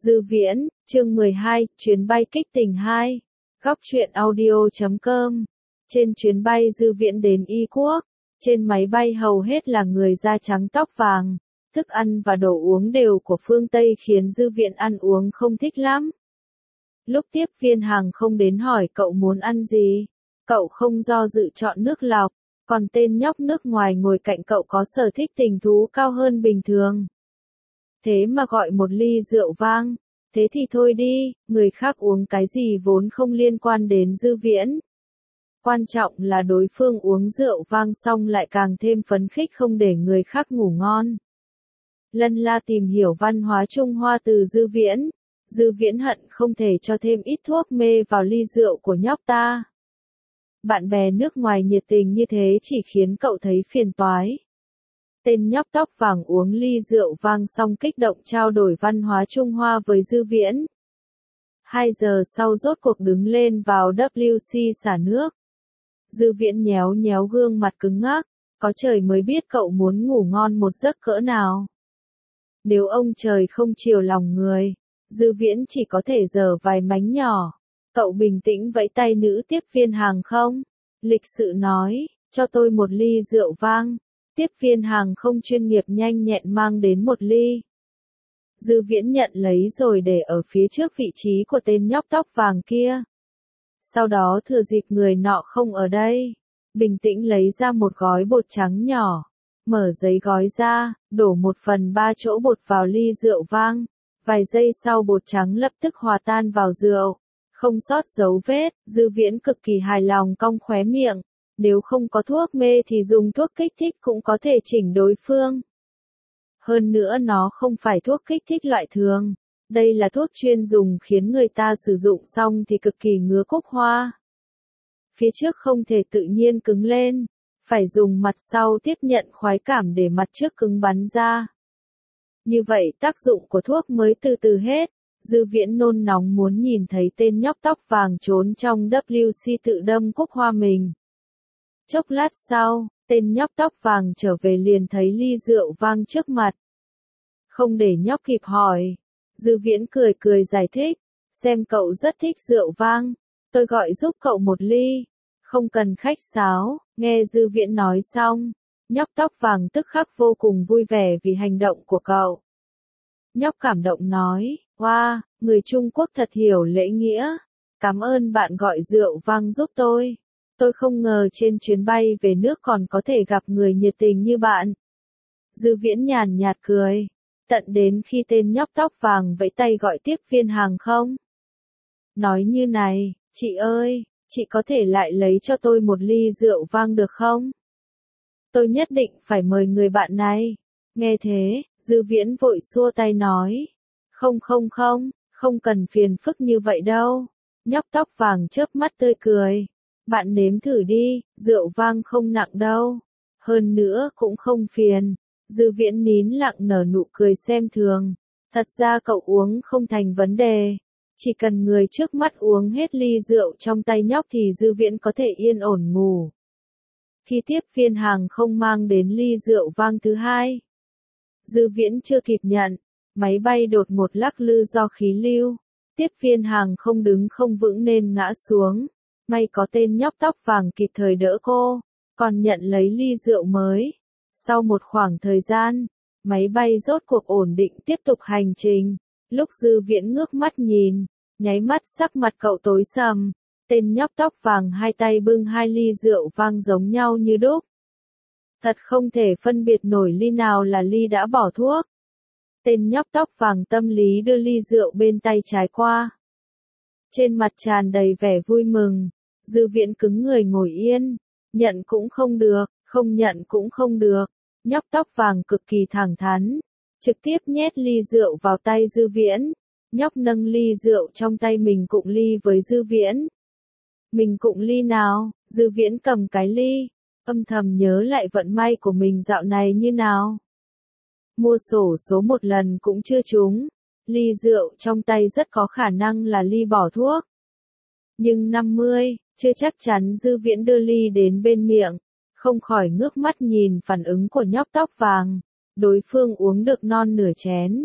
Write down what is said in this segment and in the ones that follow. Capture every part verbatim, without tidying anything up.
Dư Viễn, chương mười hai, chuyến bay kích tình hai. Góc truyện audio chấm com. Trên chuyến bay Dư Viễn đến Y Quốc, trên máy bay hầu hết là người da trắng tóc vàng. Thức ăn và đồ uống đều của phương Tây khiến Dư Viễn ăn uống không thích lắm. Lúc tiếp viên hàng không đến hỏi cậu muốn ăn gì, cậu không do dự chọn nước lọc, còn tên nhóc nước ngoài ngồi cạnh cậu có sở thích tình thú cao hơn bình thường. Thế mà gọi một ly rượu vang, thế thì thôi đi, người khác uống cái gì vốn không liên quan đến Dư Viễn. Quan trọng là đối phương uống rượu vang xong lại càng thêm phấn khích không để người khác ngủ ngon. Lân la tìm hiểu văn hóa Trung Hoa từ Dư Viễn, Dư Viễn hận không thể cho thêm ít thuốc mê vào ly rượu của nhóc ta. Bạn bè nước ngoài nhiệt tình như thế chỉ khiến cậu thấy phiền toái. Tên nhóc tóc vàng uống ly rượu vang xong kích động trao đổi văn hóa Trung Hoa với Dư Viễn. Hai giờ sau rốt cuộc đứng lên vào W C xả nước. Dư Viễn nhéo nhéo gương mặt cứng ngắc, có trời mới biết cậu muốn ngủ ngon một giấc cỡ nào. Nếu ông trời không chiều lòng người, Dư Viễn chỉ có thể giở vài mánh nhỏ. Cậu bình tĩnh vẫy tay nữ tiếp viên hàng không, lịch sự nói, cho tôi một ly rượu vang. Tiếp viên hàng không chuyên nghiệp nhanh nhẹn mang đến một ly. Dư Viễn nhận lấy rồi để ở phía trước vị trí của tên nhóc tóc vàng kia. Sau đó thừa dịp người nọ không ở đây, bình tĩnh lấy ra một gói bột trắng nhỏ, mở giấy gói ra, đổ một phần ba chỗ bột vào ly rượu vang. Vài giây sau bột trắng lập tức hòa tan vào rượu, không sót dấu vết. Dư Viễn cực kỳ hài lòng cong khóe miệng. Nếu không có thuốc mê thì dùng thuốc kích thích cũng có thể chỉnh đối phương. Hơn nữa nó không phải thuốc kích thích loại thường. Đây là thuốc chuyên dùng khiến người ta sử dụng xong thì cực kỳ ngứa cúc hoa. Phía trước không thể tự nhiên cứng lên, phải dùng mặt sau tiếp nhận khoái cảm để mặt trước cứng bắn ra. Như vậy tác dụng của thuốc mới từ từ hết. Dư Viễn nôn nóng muốn nhìn thấy tên nhóc tóc vàng trốn trong W C tự đâm cúc hoa mình. Chốc lát sau, tên nhóc tóc vàng trở về liền thấy ly rượu vang trước mặt. Không để nhóc kịp hỏi, Dư Viễn cười cười giải thích, xem cậu rất thích rượu vang, tôi gọi giúp cậu một ly, không cần khách sáo. Nghe Dư Viễn nói xong, nhóc tóc vàng tức khắc vô cùng vui vẻ vì hành động của cậu. Nhóc cảm động nói, wow, người Trung Quốc thật hiểu lễ nghĩa, cảm ơn bạn gọi rượu vang giúp tôi. Tôi không ngờ trên chuyến bay về nước còn có thể gặp người nhiệt tình như bạn. Dư Viễn nhàn nhạt cười, tận đến khi tên nhóc tóc vàng vẫy tay gọi tiếp viên hàng không. Nói như này, chị ơi, chị có thể lại lấy cho tôi một ly rượu vang được không? Tôi nhất định phải mời người bạn này. Nghe thế, Dư Viễn vội xua tay nói, không không không, không cần phiền phức như vậy đâu. Nhóc tóc vàng chớp mắt tươi cười. Bạn nếm thử đi, rượu vang không nặng đâu. Hơn nữa cũng không phiền. Dư Viễn nín lặng nở nụ cười xem thường. Thật ra cậu uống không thành vấn đề. Chỉ cần người trước mắt uống hết ly rượu trong tay nhóc thì Dư Viễn có thể yên ổn ngủ. Khi tiếp viên hàng không mang đến ly rượu vang thứ hai, Dư Viễn chưa kịp nhận, máy bay đột một lắc lư do khí lưu. Tiếp viên hàng không đứng không vững nên ngã xuống. May có tên nhóc tóc vàng kịp thời đỡ cô, còn nhận lấy ly rượu mới. Sau một khoảng thời gian, máy bay rốt cuộc ổn định tiếp tục hành trình. Lúc Dư Viễn ngước mắt nhìn, nháy mắt sắc mặt cậu tối sầm. Tên nhóc tóc vàng hai tay bưng hai ly rượu vang giống nhau như đúc. Thật không thể phân biệt nổi ly nào là ly đã bỏ thuốc. Tên nhóc tóc vàng tâm lý đưa ly rượu bên tay trái qua. Trên mặt tràn đầy vẻ vui mừng. Dư Viễn cứng người ngồi yên, nhận cũng không được, không nhận cũng không được. Nhóc tóc vàng cực kỳ thẳng thắn, trực tiếp nhét ly rượu vào tay Dư Viễn. Nhóc nâng ly rượu trong tay mình cụng ly với Dư Viễn. Mình cụng ly nào? Dư Viễn cầm cái ly, âm thầm nhớ lại vận may của mình dạo này như nào. Mua xổ số một lần cũng chưa trúng, ly rượu trong tay rất có khả năng là ly bỏ thuốc. Nhưng năm mươi, chưa chắc chắn. Dư Viễn đưa ly đến bên miệng, không khỏi ngước mắt nhìn phản ứng của nhóc tóc vàng. Đối phương uống được non nửa chén,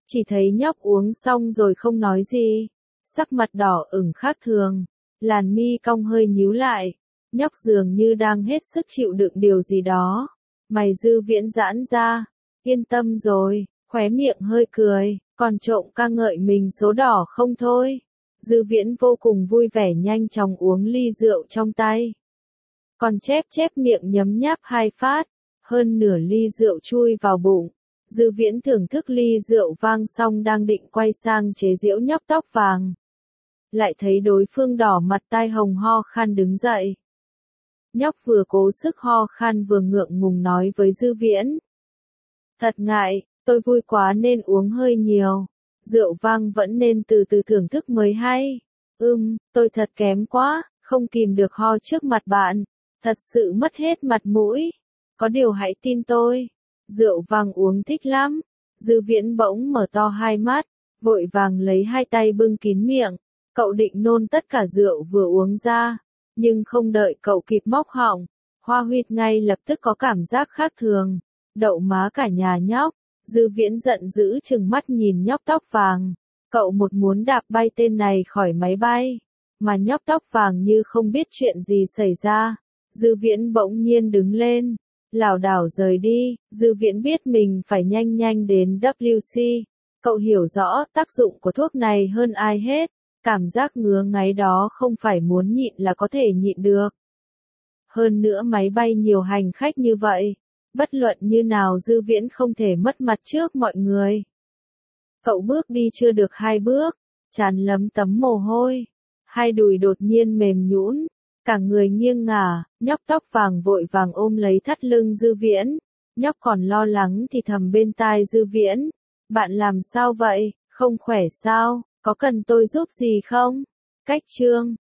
Chỉ thấy nhóc uống xong rồi không nói gì. Sắc mặt đỏ ửng khác thường. Làn mi cong hơi nhíu lại. Nhóc dường như đang hết sức chịu đựng điều gì đó. Mày Dư Viễn giãn ra. Yên tâm rồi, khóe miệng hơi cười, còn trộm ca ngợi mình số đỏ không thôi. Dư Viễn vô cùng vui vẻ nhanh chóng uống ly rượu trong tay. Còn chép chép miệng nhấm nháp hai phát, hơn nửa ly rượu chui vào bụng. Dư Viễn thưởng thức ly rượu vang xong đang định quay sang chế giễu nhóc tóc vàng. Lại thấy đối phương đỏ mặt tai hồng ho khan đứng dậy. Nhóc vừa cố sức ho khan vừa ngượng ngùng nói với Dư Viễn. Thật ngại, tôi vui quá nên uống hơi nhiều. Rượu vang vẫn nên từ từ thưởng thức mới hay. Ừm, tôi thật kém quá, không kìm được ho trước mặt bạn. Thật sự mất hết mặt mũi. Có điều hãy tin tôi. Rượu vang uống thích lắm. Dư Viễn bỗng mở to hai mắt, vội vàng lấy hai tay bưng kín miệng. Cậu định nôn tất cả rượu vừa uống ra. Nhưng không đợi cậu kịp móc họng, Hoa Huyết ngay lập tức có cảm giác khác thường. Đậu má cả nhà nhóc. Dư Viễn giận dữ trừng mắt nhìn nhóc tóc vàng. Cậu một muốn đạp bay tên này khỏi máy bay. Mà nhóc tóc vàng như không biết chuyện gì xảy ra. Dư Viễn bỗng nhiên đứng lên, lảo đảo rời đi. Dư Viễn biết mình phải nhanh nhanh đến W C. Cậu hiểu rõ tác dụng của thuốc này hơn ai hết. Cảm giác ngứa ngáy đó không phải muốn nhịn là có thể nhịn được. Hơn nữa máy bay nhiều hành khách như vậy. Bất luận như nào Dư Viễn không thể mất mặt trước mọi người. Cậu bước đi chưa được hai bước, trán lấm tấm mồ hôi. Hai đùi đột nhiên mềm nhũn, cả người nghiêng ngả, nhóc tóc vàng vội vàng ôm lấy thắt lưng Dư Viễn. Nhóc còn lo lắng thì thầm bên tai Dư Viễn. Bạn làm sao vậy, không khỏe sao, có cần tôi giúp gì không? Cách chương